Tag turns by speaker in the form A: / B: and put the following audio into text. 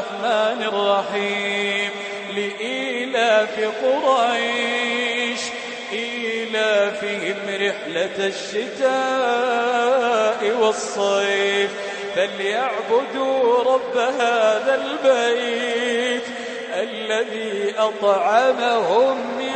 A: الرحمن الرحيم. لإيلاف قريش إيلافهم رحلة الشتاء والصيف فليعبدوا رب هذا البيت الذي أطعمهم